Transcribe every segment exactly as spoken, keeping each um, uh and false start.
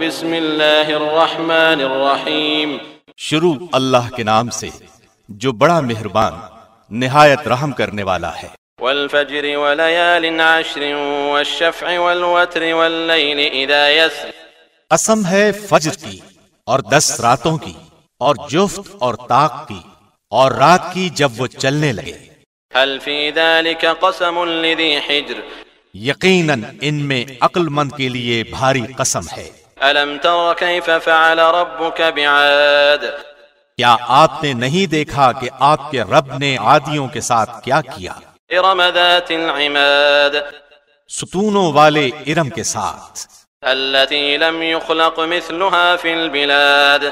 بسم اللہ الرحمن الرحیم، شروع اللہ کے نام سے جو بڑا مہربان نہایت رحم کرنے والا ہے۔ والفجر وليال عشر والشفع والوتر واللیل اذا یسر، قسم ہے فجر کی اور دس راتوں کی اور جفت اور طاق کی اور رات کی جب وہ چلنے لگے۔ هل فی ذلک قسم لذی حجر، یقیناً ان میں عقل مند کے لیے بھاری قسم ہے۔ الم تر کیف فعل ربک بعاد، کیا آپ نے نہیں دیکھا کہ آپ کے رب نے عادیوں کے ساتھ کیا کیا؟ ارم ذات العماد، ستونوں والے ارم کے ساتھ، التي لم يخلق مثلها في البلاد،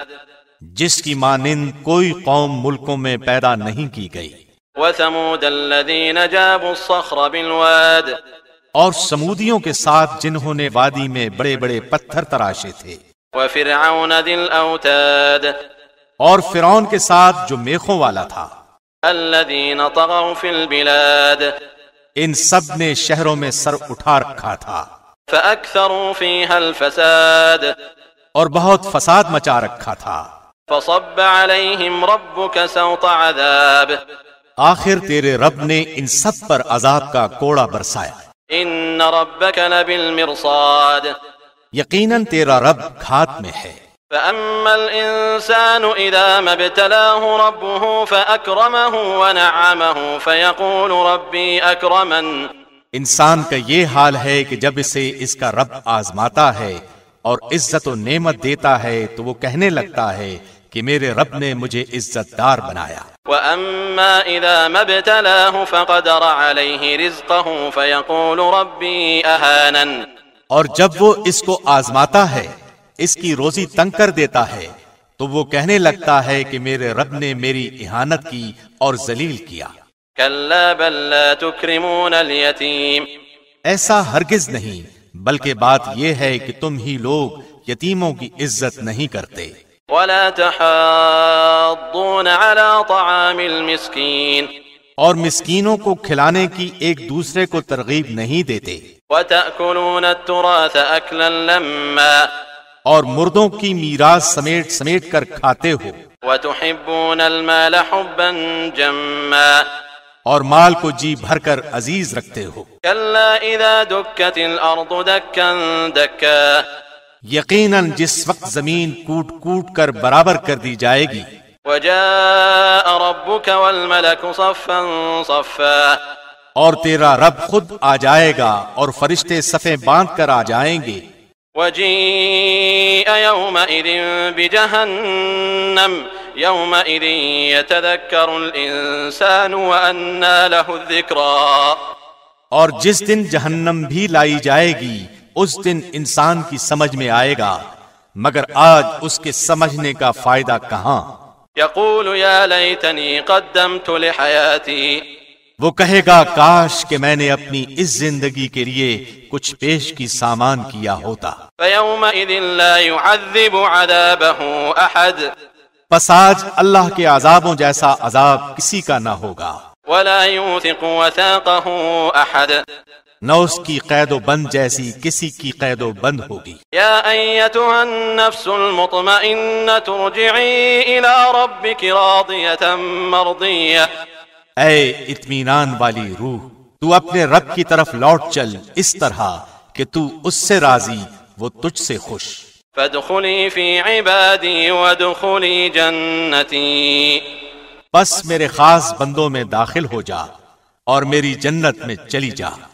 جس کی مانند کوئی قوم ملکوں میں پیدا نہیں کی گئی۔ وثمود الذين جابوا الصخر بالواد، اور سمودیوں کے ساتھ جنہوں نے وادی میں بڑے بڑے پتھر تراشے تھے۔ وفرعون ذي الاوتاد، اور فرعون کے ساتھ جو میخوں والا تھا۔ الذين طغوا في البلاد، ان سب نے شہروں میں سر اٹھا رکھا تھا۔ فأكثروا فيها الفساد، اور بہت فساد مچا رکھا تھا۔ فصب عليهم ربك سوط عذاب، آخر تیرے رب نے ان سب پر عذاب کا کوڑا برسایا۔ ان ربك لبالمرصاد، یقیناً تیرا رب گھات میں ہے۔ فأما الإنسان إذا ما ابتلاه ربه فأكرمه ونعمه فيقول ربي أكرمن، انسان کا یہ حال ہے کہ جب اسے اس کا رب آزماتا ہے اور عزت و نعمت دیتا ہے تو وہ کہنے لگتا ہے کہ میرے رب نے مجھے عزت دار بنایا۔ وأما إذا ما ابتلاه فقدر عليه رزقه فيقول ربي أهانن، اور جب وہ اس کو آزماتا ہے، اس کی روزی تنگ کر دیتا ہے، تو وہ کہنے لگتا ہے کہ میرے رب نے میری اہانت کی اور ذلیل کیا۔ كلا بل لا تكرمون اليتيم، ایسا ہرگز نہیں، بلکہ بات یہ ہے کہ تم ہی لوگ یتیموں کی عزت نہیں کرتے۔ ولا تحاضون على طعام المسكين، اور مسکینوں کو کھلانے کی ایک دوسرے کو ترغیب نہیں دیتے۔ وتأكلون التراث أكلا لما، اور مردوں کی میراث سمیٹ سمیٹ کر کھاتے ہو۔ وتحبون المال حبا جما، اور مال کو جی بھر کر عزیز رکھتے ہو۔ كلا إذا دكت الأرض دكا دكا، یقیناً جس وقت زمین کوٹ کوٹ کر برابر کر دی جائے گی۔ وجاء ربك والملك صفا صفا، اور تیرا رب خود آ جائے گا اور فرشتے صفیں باندھ کر آ جائیں گے۔ وجيء يومئذ بجهنم يومئذ يتذكر الإنسان وأنى له الذكرى، اور جس دن جہنم بھی لائی جائے گی اس دن انسان کی سمجھ میں آئے گا، مگر آج اس کے سمجھنے کا فائدہ کہاں۔ يقول يا ليتني قدمت لحياتي، وہ کہے گا کاش کہ میں نے اپنی اس زندگی کے لیے کچھ پیش کی سامان کیا ہوتا۔ فيومئذ لا يعذب عذابه أحد، پس آج اللہ کے عذابوں جیسا عذاب کسی کا نہ ہوگا، ولا يوثق وثاقه أحد، نہ اس کی قید و بند جیسی کسی کی قید و بند ہوگی۔ يا أيتها النفس المطمئنة ارجعي إلى ربك راضية مرضية، اے اطمینان والی روح، تو اپنے رب کی طرف لوٹ چل اس طرح کہ تو اس سے راضی، وہ تجھ سے خوش۔ فادخلي في عبادي وادخلي جنتي، بس میرے خاص بندوں میں داخل ہو جا اور میری جنت میں چلی جا۔